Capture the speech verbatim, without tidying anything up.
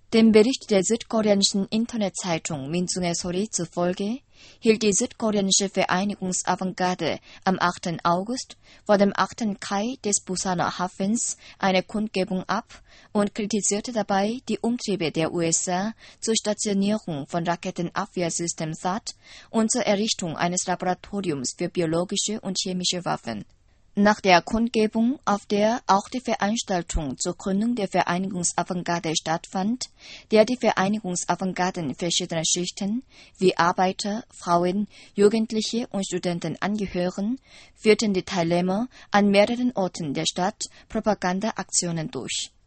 Dem Bericht der südkoreanischen Internetzeitung Minsungae Sori zufolge hielt die südkoreanische Vereinigungsavantgarde am achten August vor dem achten Kai des Busaner Hafens eine Kundgebung ab und kritisierte dabei die Umtriebe der U S A zur Stationierung von Raketenabwehrsystem T H A A D und zur Errichtung eines Laboratoriums für biologische und chemische Waffen. Nach der Kundgebung, auf der auch die Veranstaltung zur Gründung der Vereinigungsavantgarde stattfand, der die Vereinigungsavantgarden verschiedener Schichten wie Arbeiter, Frauen, Jugendliche und Studenten angehören, führten die Teilnehmer an mehreren Orten der Stadt Propagandaaktionen durch.